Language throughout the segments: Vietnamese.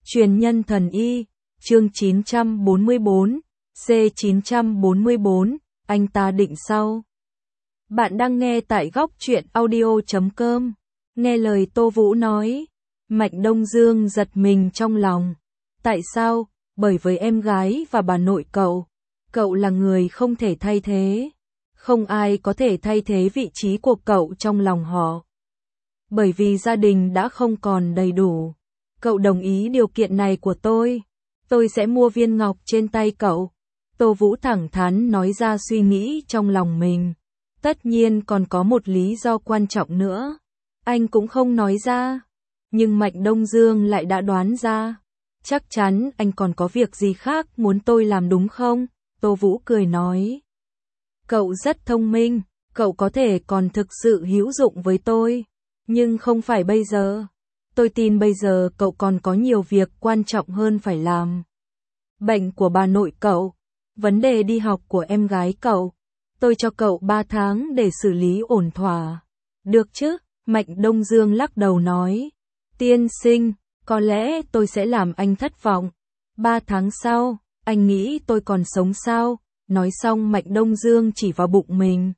Truyền nhân thần y, chương 944, C944, anh ta định sau. Bạn đang nghe tại góc truyện audio.com, nghe lời Tô Vũ nói. Mạnh Đông Dương giật mình trong lòng. Tại sao? Bởi với em gái và bà nội cậu là người không thể thay thế. Không ai có thể thay thế vị trí của cậu trong lòng họ. Bởi vì gia đình đã không còn đầy đủ. Cậu đồng ý điều kiện này của tôi sẽ mua viên ngọc trên tay cậu. Tô Vũ thẳng thắn nói ra suy nghĩ trong lòng mình. Tất nhiên còn có một lý do quan trọng nữa. Anh cũng không nói ra. Nhưng Mạnh Đông Dương lại đã đoán ra. Chắc chắn anh còn có việc gì khác muốn tôi làm đúng không? Tô Vũ cười nói. Cậu rất thông minh, cậu có thể còn thực sự hữu dụng với tôi. Nhưng không phải bây giờ. Tôi tin bây giờ cậu còn có nhiều việc quan trọng hơn phải làm. Bệnh của bà nội cậu, vấn đề đi học của em gái cậu. Tôi cho cậu 3 tháng để xử lý ổn thỏa. Được chứ? Mạnh Đông Dương lắc đầu nói. Tiên sinh, có lẽ tôi sẽ làm anh thất vọng. 3 tháng sau, anh nghĩ tôi còn sống sao? Nói xong Mạnh Đông Dương chỉ vào bụng mình.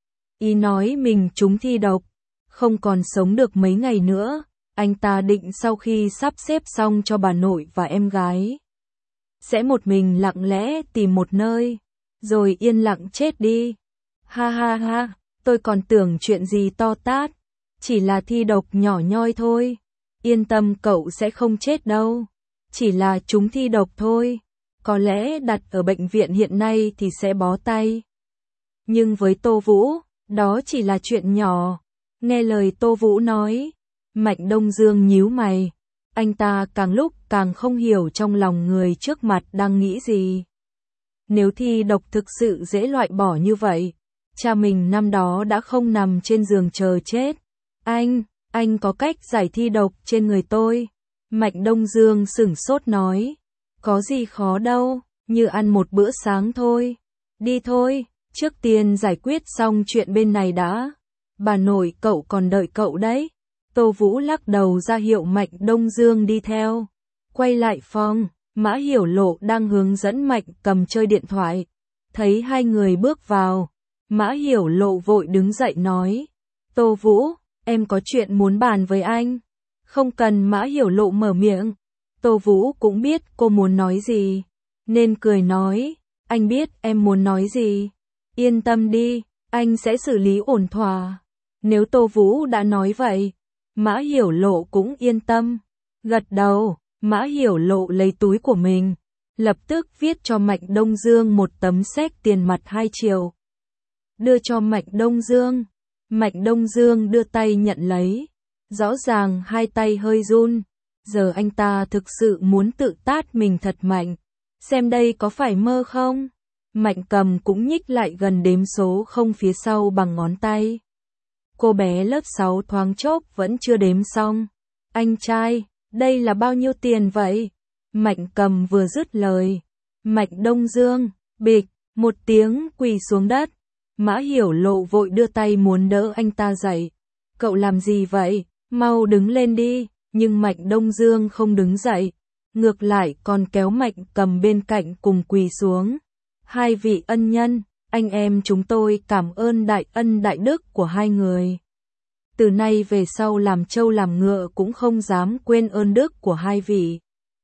Ý nói mình trúng thi độc, không còn sống được mấy ngày nữa. Anh ta định sau khi sắp xếp xong cho bà nội và em gái, sẽ một mình lặng lẽ tìm một nơi, rồi yên lặng chết đi. Ha ha ha, tôi còn tưởng chuyện gì to tát, chỉ là thi độc nhỏ nhoi thôi. Yên tâm cậu sẽ không chết đâu, chỉ là trúng thi độc thôi. Có lẽ đặt ở bệnh viện hiện nay thì sẽ bó tay. Nhưng với Tô Vũ, đó chỉ là chuyện nhỏ. Nghe lời Tô Vũ nói, Mạnh Đông Dương nhíu mày. Anh ta càng lúc càng không hiểu trong lòng người trước mặt đang nghĩ gì. Nếu thi độc thực sự dễ loại bỏ như vậy, cha mình năm đó đã không nằm trên giường chờ chết. Anh có cách giải thi độc trên người tôi. Mạnh Đông Dương sửng sốt nói. Có gì khó đâu, như ăn một bữa sáng thôi. Đi thôi, trước tiên giải quyết xong chuyện bên này đã. Bà nội cậu còn đợi cậu đấy. Tô Vũ lắc đầu ra hiệu Mạnh Đông Dương đi theo. Quay lại phòng, Mã Hiểu Lộ đang hướng dẫn Mạnh Cầm chơi điện thoại. Thấy hai người bước vào, Mã Hiểu Lộ vội đứng dậy nói. Tô Vũ, em có chuyện muốn bàn với anh. Không cần Mã Hiểu Lộ mở miệng. Tô Vũ cũng biết cô muốn nói gì, nên cười nói. Anh biết em muốn nói gì. Yên tâm đi, anh sẽ xử lý ổn thỏa. Nếu Tô Vũ đã nói vậy, Mã Hiểu Lộ cũng yên tâm. Gật đầu, Mã Hiểu Lộ lấy túi của mình, lập tức viết cho Mạnh Đông Dương một tấm séc tiền mặt 2 triệu. Đưa cho Mạnh Đông Dương. Mạnh Đông Dương đưa tay nhận lấy. Rõ ràng hai tay hơi run. Giờ anh ta thực sự muốn tự tát mình thật mạnh. Xem đây có phải mơ không? Mạnh Cầm cũng nhích lại gần đếm số không phía sau bằng ngón tay. Cô bé lớp 6 thoáng chốc vẫn chưa đếm xong. Anh trai, đây là bao nhiêu tiền vậy? Mạnh Cầm vừa dứt lời. Mạnh Đông Dương, bịch, một tiếng quỳ xuống đất. Mã Hiểu Lộ vội đưa tay muốn đỡ anh ta dậy. Cậu làm gì vậy? Mau đứng lên đi. Nhưng Mạnh Đông Dương không đứng dậy. Ngược lại còn kéo Mạnh Cầm bên cạnh cùng quỳ xuống. Hai vị ân nhân, anh em chúng tôi cảm ơn đại ân đại đức của hai người. Từ nay về sau làm trâu làm ngựa cũng không dám quên ơn đức của hai vị.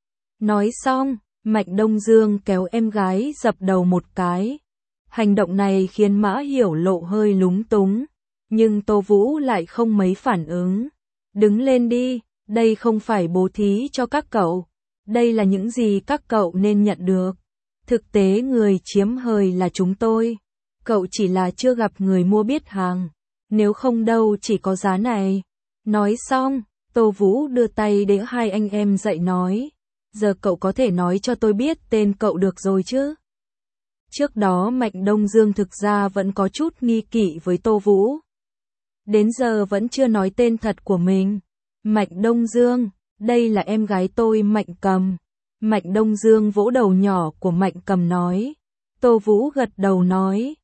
Nói xong, Mạnh Đông Dương kéo em gái dập đầu một cái. Hành động này khiến Mã Hiểu Lộ hơi lúng túng, nhưng Tô Vũ lại không mấy phản ứng. Đứng lên đi, đây không phải bố thí cho các cậu. Đây là những gì các cậu nên nhận được. Thực tế người chiếm hời là chúng tôi. Cậu chỉ là chưa gặp người mua biết hàng. Nếu không đâu chỉ có giá này. Nói xong, Tô Vũ đưa tay để hai anh em dậy nói. Giờ cậu có thể nói cho tôi biết tên cậu được rồi chứ? Trước đó Mạnh Đông Dương thực ra vẫn có chút nghi kỵ với Tô Vũ. Đến giờ vẫn chưa nói tên thật của mình. Mạnh Đông Dương, đây là em gái tôi Mạnh Cầm. Mạnh Đông Dương vỗ đầu nhỏ của Mạnh Cầm nói. Tô Vũ gật đầu nói.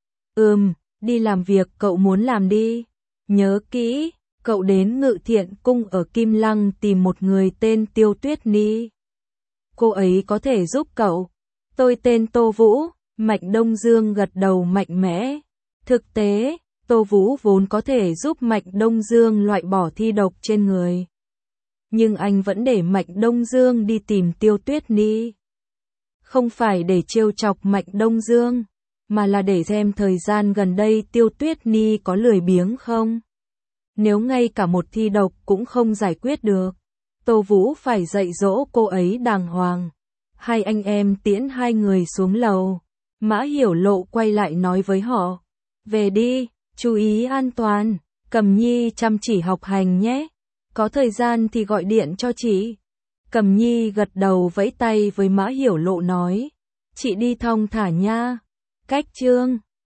Đi làm việc cậu muốn làm đi. Nhớ kỹ, cậu đến Ngự Thiện Cung ở Kim Lăng tìm một người tên Tiêu Tuyết Ni. cô ấy có thể giúp cậu. Tôi tên Tô Vũ, Mạch Đông Dương gật đầu mạnh mẽ. Thực tế, Tô Vũ vốn có thể giúp Mạch Đông Dương loại bỏ thi độc trên người. Nhưng anh vẫn để Mạch Đông Dương đi tìm Tiêu Tuyết Ni. Không phải để trêu chọc Mạch Đông Dương, mà là để xem thời gian gần đây Tiêu Tuyết Ni có lười biếng không. Nếu ngay cả một thi độc cũng không giải quyết được, Tô Vũ phải dạy dỗ cô ấy đàng hoàng. Hai anh em tiễn hai người xuống lầu. Mã Hiểu Lộ quay lại nói với họ. Về đi, chú ý an toàn, Cẩm Nhi chăm chỉ học hành nhé. Có thời gian thì gọi điện cho chị. Cẩm Nhi gật đầu vẫy tay với Mã Hiểu Lộ nói. Chị đi thong thả nha. Cách chương